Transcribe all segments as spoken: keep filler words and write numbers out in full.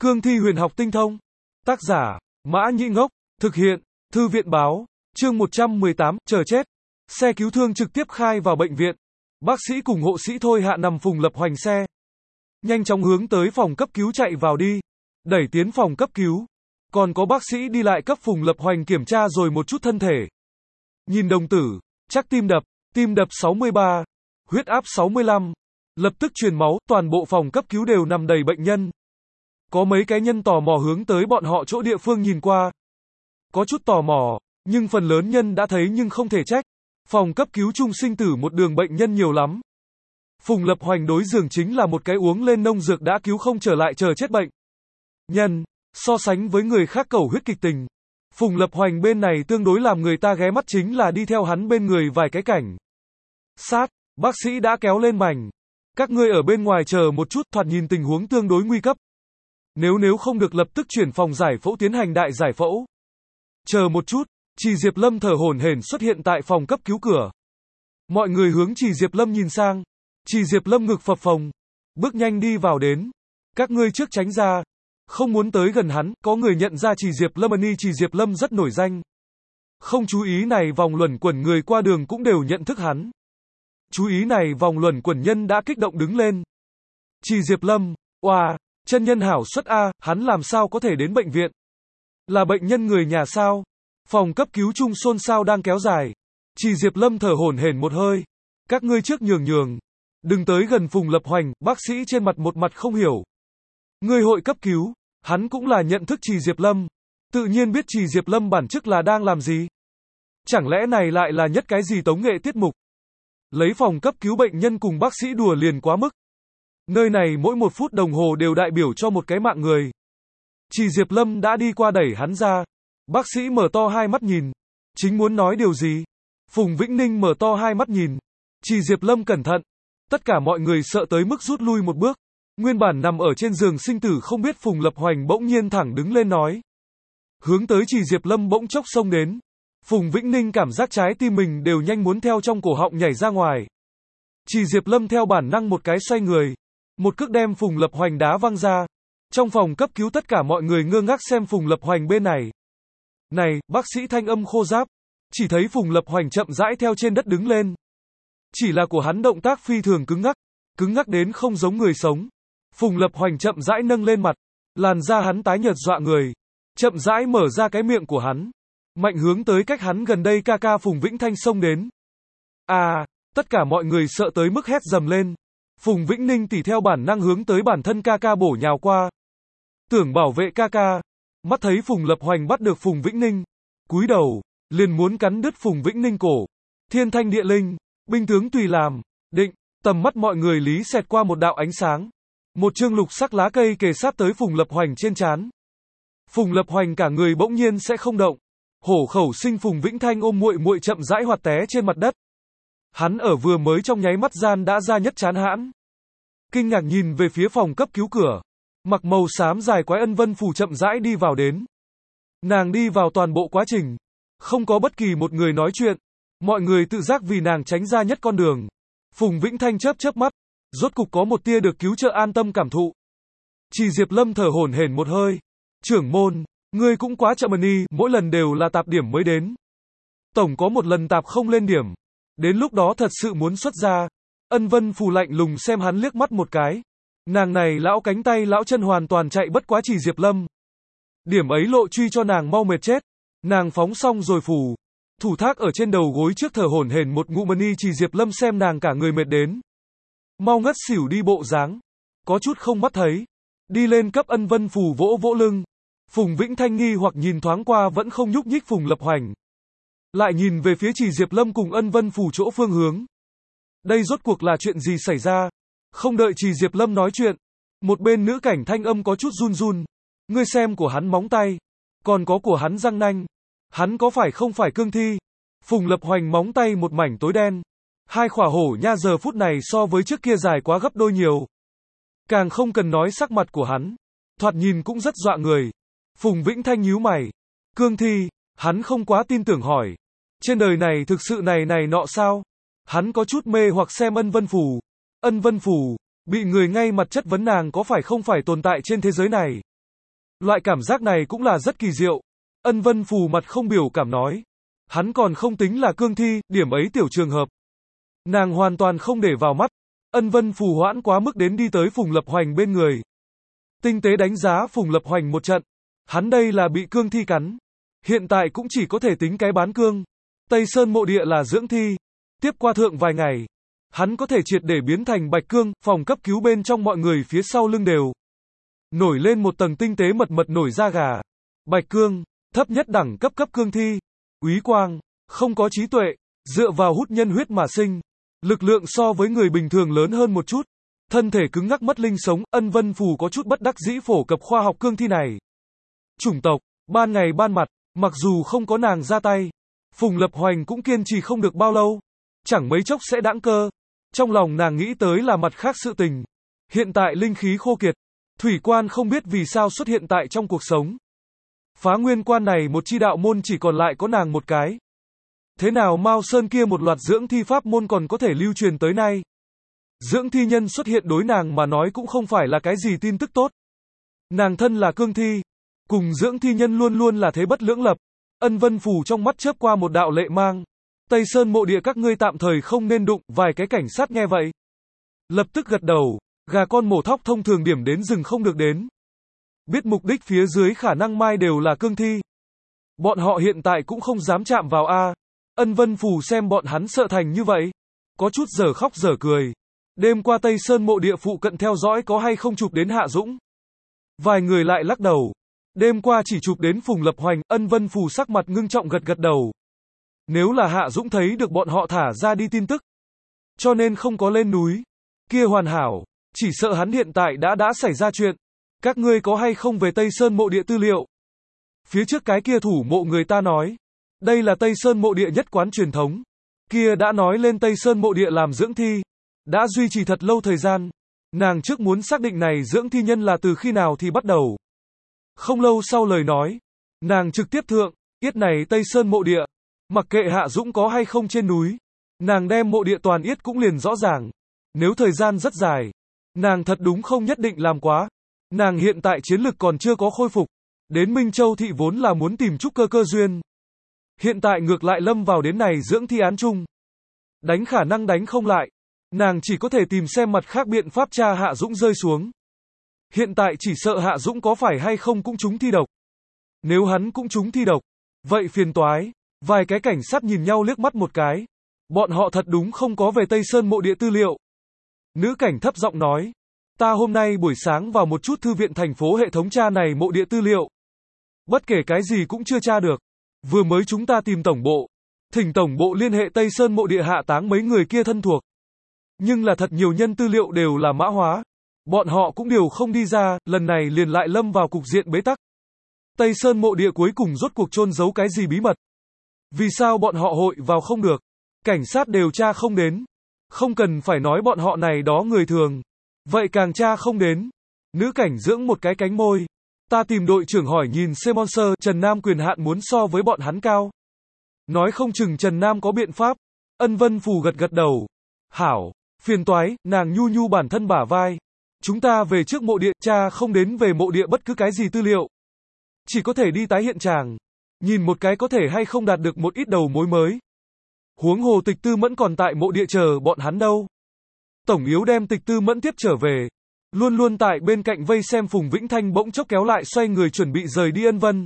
Cương thi huyền học tinh thông. Tác giả, Mã Nhĩ Ngốc. Thực hiện, Thư viện Báo. Chương một trăm mười tám, chờ chết. Xe cứu thương trực tiếp khai vào bệnh viện. Bác sĩ cùng hộ sĩ Thôi Hạ nằm Phùng Lập Hoành xe. Nhanh chóng hướng tới phòng cấp cứu chạy vào đi. Đẩy tiến phòng cấp cứu. Còn có bác sĩ đi lại cấp Phùng Lập Hoành kiểm tra rồi một chút thân thể. Nhìn đồng tử, chắc tim đập, tim đập sáu mươi ba, huyết áp sáu mươi lăm. Lập tức truyền máu, toàn bộ phòng cấp cứu đều nằm đầy bệnh nhân. Có mấy cái nhân tò mò hướng tới bọn họ chỗ địa phương nhìn qua. Có chút tò mò, nhưng phần lớn nhân đã thấy nhưng không thể trách. Phòng cấp cứu chung sinh tử một đường bệnh nhân nhiều lắm. Phùng Lập Hoành đối giường chính là một cái uống lên nông dược đã cứu không trở lại chờ chết bệnh nhân. So sánh với người khác cầu huyết kịch tình, Phùng Lập Hoành bên này tương đối làm người ta ghé mắt chính là đi theo hắn bên người vài cái cảnh sát. Bác sĩ đã kéo lên mảnh. Các ngươi ở bên ngoài chờ một chút, thoạt nhìn tình huống tương đối nguy cấp. Nếu nếu không được lập tức chuyển phòng giải phẫu tiến hành đại giải phẫu. Chờ một chút, Trì Diệp Lâm thở hổn hển xuất hiện tại phòng cấp cứu cửa. Mọi người hướng Trì Diệp Lâm nhìn sang. Trì Diệp Lâm ngực phập phồng, bước nhanh đi vào đến. Các ngươi trước tránh ra. Không muốn tới gần hắn, có người nhận ra Trì Diệp Lâm Ân y Trì Diệp Lâm rất nổi danh. Không chú ý này vòng luẩn quẩn người qua đường cũng đều nhận thức hắn. Chú ý này vòng luẩn quẩn nhân đã kích động đứng lên. Trì Diệp Lâm, oà, chân nhân hảo xuất a, hắn làm sao có thể đến bệnh viện? Là bệnh nhân người nhà sao? Phòng cấp cứu chung xôn xao đang kéo dài. Trì Diệp Lâm thở hổn hển một hơi. Các ngươi trước nhường nhường. Đừng tới gần Phùng Lập Hoành, bác sĩ trên mặt một mặt không hiểu. Người hội cấp cứu, hắn cũng là nhận thức Trì Diệp Lâm. Tự nhiên biết Trì Diệp Lâm bản chức là đang làm gì. Chẳng lẽ này lại là nhất cái gì tống nghệ tiết mục? Lấy phòng cấp cứu bệnh nhân cùng bác sĩ đùa liền quá mức. Nơi này mỗi một phút đồng hồ đều đại biểu cho một cái mạng người. Trì Diệp Lâm đã đi qua đẩy hắn ra. Bác sĩ mở to hai mắt nhìn. Chính muốn nói điều gì? Phùng Vĩnh Ninh mở to hai mắt nhìn. Trì Diệp Lâm cẩn thận. Tất cả mọi người sợ tới mức rút lui một bước. Nguyên bản nằm ở trên giường sinh tử không biết Phùng Lập Hoành bỗng nhiên thẳng đứng lên nói. Hướng tới Trì Diệp Lâm bỗng chốc xông đến. Phùng Vĩnh Ninh cảm giác trái tim mình đều nhanh muốn theo trong cổ họng nhảy ra ngoài. Trì Diệp Lâm theo bản năng một cái xoay người. Một cước đem Phùng Lập Hoành đá văng ra. Trong phòng cấp cứu tất cả mọi người ngơ ngác xem Phùng Lập Hoành bên này. Này, bác sĩ thanh âm khô ráp. Chỉ thấy Phùng Lập Hoành chậm rãi theo trên đất đứng lên. Chỉ là của hắn động tác phi thường cứng ngắc. Cứng ngắc đến không giống người sống. Phùng Lập Hoành chậm rãi nâng lên mặt. Làn da hắn tái nhợt dọa người. Chậm rãi mở ra cái miệng của hắn. Mạnh hướng tới cách hắn gần đây ca ca Phùng Vĩnh Thanh xông đến. À, tất cả mọi người sợ tới mức hét dầm lên. Phùng Vĩnh Ninh tỉ theo bản năng hướng tới bản thân ca ca bổ nhào qua. Tưởng bảo vệ ca ca. Mắt thấy Phùng Lập Hoành bắt được Phùng Vĩnh Ninh. Cúi đầu, liền muốn cắn đứt Phùng Vĩnh Ninh cổ. Thiên thanh địa linh, binh tướng tùy làm, định, tầm mắt mọi người lý xẹt qua một đạo ánh sáng. Một chương lục sắc lá cây kề sát tới Phùng Lập Hoành trên trán. Phùng Lập Hoành cả người bỗng nhiên sẽ không động. Hổ khẩu sinh Phùng Vĩnh Thanh ôm muội muội chậm rãi hoạt té trên mặt đất. Hắn ở vừa mới trong nháy mắt gian đã ra nhất chán hãn. Kinh ngạc nhìn về phía phòng cấp cứu cửa. Mặc màu xám dài quái Ân Vân Phù chậm rãi đi vào đến. Nàng đi vào toàn bộ quá trình. Không có bất kỳ một người nói chuyện. Mọi người tự giác vì nàng tránh ra nhất con đường. Phùng Vĩnh Thanh chớp chớp mắt. Rốt cục có một tia được cứu trợ an tâm cảm thụ. Trì Diệp Lâm thở hổn hển một hơi. Trưởng môn, ngươi cũng quá chậm đi, mỗi lần đều là tạp điểm mới đến. Tổng có một lần tạp không lên điểm. Đến lúc đó thật sự muốn xuất ra. Ân Vân Phù lạnh lùng xem hắn liếc mắt một cái. Nàng này lão cánh tay lão chân hoàn toàn chạy bất quá Trì Diệp Lâm. Điểm ấy lộ truy cho nàng mau mệt chết. Nàng phóng xong rồi phù. Thủ thác ở trên đầu gối trước thở hổn hển một ngụm ni Trì Diệp Lâm xem nàng cả người mệt đến. Mau ngất xỉu đi bộ dáng. Có chút không mắt thấy. Đi lên cấp Ân Vân Phù vỗ vỗ lưng. Phùng Vĩnh Thanh nghi hoặc nhìn thoáng qua vẫn không nhúc nhích Phùng Lập Hoành. Lại nhìn về phía Trì Diệp Lâm cùng Ân Vân Phù chỗ phương hướng. Đây rốt cuộc là chuyện gì xảy ra? Không đợi Trì Diệp Lâm nói chuyện. Một bên nữ cảnh thanh âm có chút run run. Ngươi xem của hắn móng tay. Còn có của hắn răng nanh. Hắn có phải không phải cương thi? Phùng Lập Hoành móng tay một mảnh tối đen. Hai khỏa hổ nha giờ phút này so với trước kia dài quá gấp đôi nhiều. Càng không cần nói sắc mặt của hắn. Thoạt nhìn cũng rất dọa người. Phùng Vĩnh Thanh nhíu mày. Cương thi, hắn không quá tin tưởng hỏi. Trên đời này thực sự này này nọ sao? Hắn có chút mê hoặc xem Ân Vân Phù. Ân Vân Phù, bị người ngay mặt chất vấn nàng có phải không phải tồn tại trên thế giới này. Loại cảm giác này cũng là rất kỳ diệu. Ân Vân Phù mặt không biểu cảm nói. Hắn còn không tính là cương thi, điểm ấy tiểu trường hợp. Nàng hoàn toàn không để vào mắt. Ân Vân Phù hoãn quá mức đến đi tới Phùng Lập Hoành bên người. Tinh tế đánh giá Phùng Lập Hoành một trận. Hắn đây là bị cương thi cắn. Hiện tại cũng chỉ có thể tính cái bán cương. Tây Sơn mộ địa là dưỡng thi. Tiếp qua thượng vài ngày, hắn có thể triệt để biến thành bạch cương, phòng cấp cứu bên trong mọi người phía sau lưng đều nổi lên một tầng tinh tế mật mật nổi da gà. Bạch cương, thấp nhất đẳng cấp cấp cương thi. Úy quang, không có trí tuệ, dựa vào hút nhân huyết mà sinh. Lực lượng so với người bình thường lớn hơn một chút. Thân thể cứng ngắc mất linh sống, Ân Vân Phù có chút bất đắc dĩ phổ cập khoa học cương thi này. Chủng tộc, ban ngày ban mặt, mặc dù không có nàng ra tay, Phùng Lập Hoành cũng kiên trì không được bao lâu. Chẳng mấy chốc sẽ đãng cơ. Trong lòng nàng nghĩ tới là mặt khác sự tình. Hiện tại linh khí khô kiệt. Thủy quan không biết vì sao xuất hiện tại trong cuộc sống. Phá nguyên quan này một chi đạo môn chỉ còn lại có nàng một cái. Thế nào Mao Sơn kia một loạt dưỡng thi pháp môn còn có thể lưu truyền tới nay? Dưỡng thi nhân xuất hiện đối nàng mà nói cũng không phải là cái gì tin tức tốt. Nàng thân là cương thi. Cùng dưỡng thi nhân luôn luôn là thế bất lưỡng lập. Ân Vân Phù trong mắt chớp qua một đạo lệ mang. Tây Sơn mộ địa các ngươi tạm thời không nên đụng, vài cái cảnh sát nghe vậy. Lập tức gật đầu, gà con mổ thóc thông thường điểm đến rừng không được đến. Biết mục đích phía dưới khả năng mai đều là cương thi. Bọn họ hiện tại cũng không dám chạm vào A. Ân Vân Phù xem bọn hắn sợ thành như vậy. Có chút dở khóc dở cười. Đêm qua Tây Sơn mộ địa phụ cận theo dõi có hay không chụp đến Hạ Dũng. Vài người lại lắc đầu. Đêm qua chỉ chụp đến Phùng Lập Hoành, Ân Vân Phù sắc mặt ngưng trọng gật gật đầu. Nếu là Hạ Dũng thấy được bọn họ thả ra đi tin tức, cho nên không có lên núi, kia hoàn hảo, chỉ sợ hắn hiện tại đã đã xảy ra chuyện. Các ngươi có hay không về Tây Sơn mộ địa tư liệu? Phía trước cái kia thủ mộ người ta nói, đây là Tây Sơn mộ địa nhất quán truyền thống. Kia đã nói lên Tây Sơn mộ địa làm dưỡng thi, đã duy trì thật lâu thời gian. Nàng trước muốn xác định này dưỡng thi nhân là từ khi nào thì bắt đầu. Không lâu sau lời nói, nàng trực tiếp thượng, yết này Tây Sơn mộ địa. Mặc kệ Hạ Dũng có hay không trên núi, nàng đem mộ địa toàn yết cũng liền rõ ràng. Nếu thời gian rất dài, nàng thật đúng không nhất định làm quá. Nàng hiện tại chiến lực còn chưa có khôi phục. Đến Minh Châu thị vốn là muốn tìm trúc cơ cơ duyên. Hiện tại ngược lại lâm vào đến này dưỡng thi án chung. Đánh khả năng đánh không lại. Nàng chỉ có thể tìm xem mặt khác biện pháp tra Hạ Dũng rơi xuống. Hiện tại chỉ sợ Hạ Dũng có phải hay không cũng trúng thi độc. Nếu hắn cũng trúng thi độc, vậy phiền toái. Vài cái cảnh sát nhìn nhau liếc mắt một cái. Bọn họ thật đúng không có về Tây Sơn mộ địa tư liệu. Nữ cảnh thấp giọng nói. Ta hôm nay buổi sáng vào một chút thư viện thành phố hệ thống tra này mộ địa tư liệu. Bất kể cái gì cũng chưa tra được. Vừa mới chúng ta tìm tổng bộ. Thỉnh tổng bộ liên hệ Tây Sơn mộ địa hạ táng mấy người kia thân thuộc. Nhưng là thật nhiều nhân tư liệu đều là mã hóa. Bọn họ cũng đều không đi ra, lần này liền lại lâm vào cục diện bế tắc. Tây Sơn mộ địa cuối cùng rốt cuộc chôn giấu cái gì bí mật? Vì sao bọn họ hội vào không được? Cảnh sát đều tra không đến. Không cần phải nói bọn họ này đó người thường. Vậy càng tra không đến. Nữ cảnh dưỡng một cái cánh môi. Ta tìm đội trưởng hỏi nhìn Semonser, Trần Nam quyền hạn muốn so với bọn hắn cao. Nói không chừng Trần Nam có biện pháp. Ân Vân Phù gật gật đầu. Hảo, phiền toái, nàng nhu nhu bản thân bả vai. Chúng ta về trước mộ địa, cha không đến về mộ địa bất cứ cái gì tư liệu. Chỉ có thể đi tái hiện tràng. Nhìn một cái có thể hay không đạt được một ít đầu mối mới. Huống hồ Tịch Tư Mẫn còn tại mộ địa chờ bọn hắn đâu. Tổng yếu đem Tịch Tư Mẫn tiếp trở về. Luôn luôn tại bên cạnh vây xem Phùng Vĩnh Thanh bỗng chốc kéo lại xoay người chuẩn bị rời đi Ân Vân.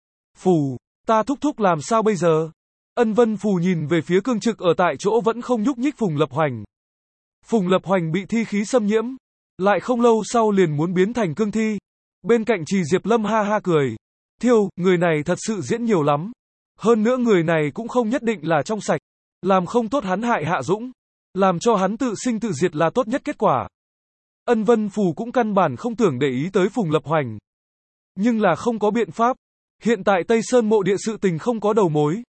Phù, ta thúc thúc làm sao bây giờ? Ân Vân Phù nhìn về phía cương trực ở tại chỗ vẫn không nhúc nhích Phùng Lập Hoành. Phùng Lập Hoành bị thi khí xâm nhiễm. Lại không lâu sau liền muốn biến thành cương thi. Bên cạnh Trì Diệp Lâm ha ha cười. Thiêu, người này thật sự diễn nhiều lắm. Hơn nữa người này cũng không nhất định là trong sạch. Làm không tốt hắn hại Hạ Dũng. Làm cho hắn tự sinh tự diệt là tốt nhất kết quả. Ân Vân Phù cũng căn bản không tưởng để ý tới Phùng Lập Hoành. Nhưng là không có biện pháp. Hiện tại Tây Sơn mộ địa sự tình không có đầu mối.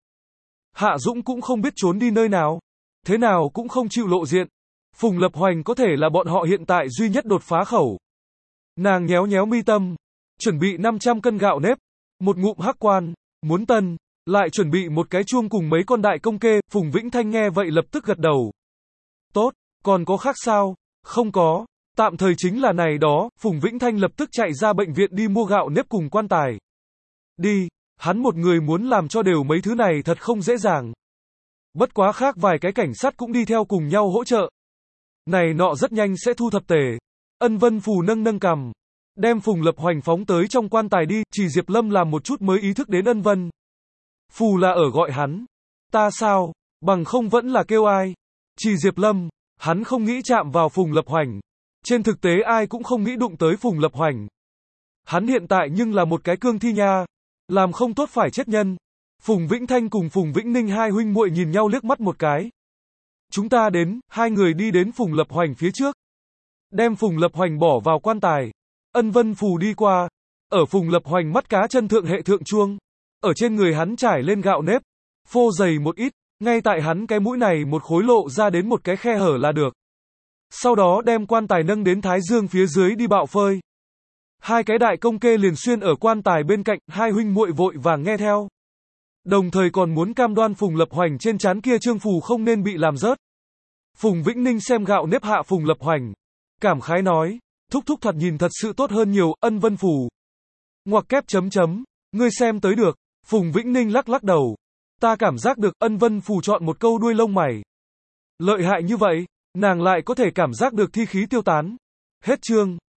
Hạ Dũng cũng không biết trốn đi nơi nào. Thế nào cũng không chịu lộ diện. Phùng Lập Hoành có thể là bọn họ hiện tại duy nhất đột phá khẩu. Nàng nhéo nhéo mi tâm. Chuẩn bị năm trăm cân gạo nếp. Một ngụm hắc quan. Muốn tân. Lại chuẩn bị một cái chuông cùng mấy con đại công kê. Phùng Vĩnh Thanh nghe vậy lập tức gật đầu. Tốt, còn có khác sao? Không có. Tạm thời chính là này đó, Phùng Vĩnh Thanh lập tức chạy ra bệnh viện đi mua gạo nếp cùng quan tài. Đi, hắn một người muốn làm cho đều mấy thứ này thật không dễ dàng. Bất quá khác vài cái cảnh sát cũng đi theo cùng nhau hỗ trợ. Này nọ rất nhanh sẽ thu thập tề. Ân Vân Phù nâng nâng cằm, đem Phùng Lập Hoành phóng tới trong quan tài đi, chỉ Diệp Lâm làm một chút mới ý thức đến Ân Vân Phù là ở gọi hắn. Ta sao, bằng không vẫn là kêu ai. Chỉ Diệp Lâm, hắn không nghĩ chạm vào Phùng Lập Hoành. Trên thực tế ai cũng không nghĩ đụng tới Phùng Lập Hoành. Hắn hiện tại nhưng là một cái cương thi nha, làm không tốt phải chết nhân. Phùng Vĩnh Thanh cùng Phùng Vĩnh Ninh hai huynh muội nhìn nhau liếc mắt một cái. Chúng ta đến, hai người đi đến Phùng Lập Hoành phía trước. Đem Phùng Lập Hoành bỏ vào quan tài. Ân Vân Phù đi qua. Ở Phùng Lập Hoành mắt cá chân thượng hệ thượng chuông. Ở trên người hắn trải lên gạo nếp. Phô dày một ít. Ngay tại hắn cái mũi này một khối lộ ra đến một cái khe hở là được. Sau đó đem quan tài nâng đến thái dương phía dưới đi bạo phơi. Hai cái đại công kê liền xuyên ở quan tài bên cạnh, hai huynh muội vội vàng nghe theo. Đồng thời còn muốn cam đoan Phùng Lập Hoành trên trán kia trương phù không nên bị làm rớt. Phùng Vĩnh Ninh xem gạo nếp hạ Phùng Lập Hoành, cảm khái nói, thúc thúc thật nhìn thật sự tốt hơn nhiều, Ân Vân Phù. Ngoặc kép chấm chấm, ngươi xem tới được. Phùng Vĩnh Ninh lắc lắc đầu. Ta cảm giác được, Ân Vân Phù chọn một câu đuôi lông mày. Lợi hại như vậy, nàng lại có thể cảm giác được thi khí tiêu tán. Hết chương.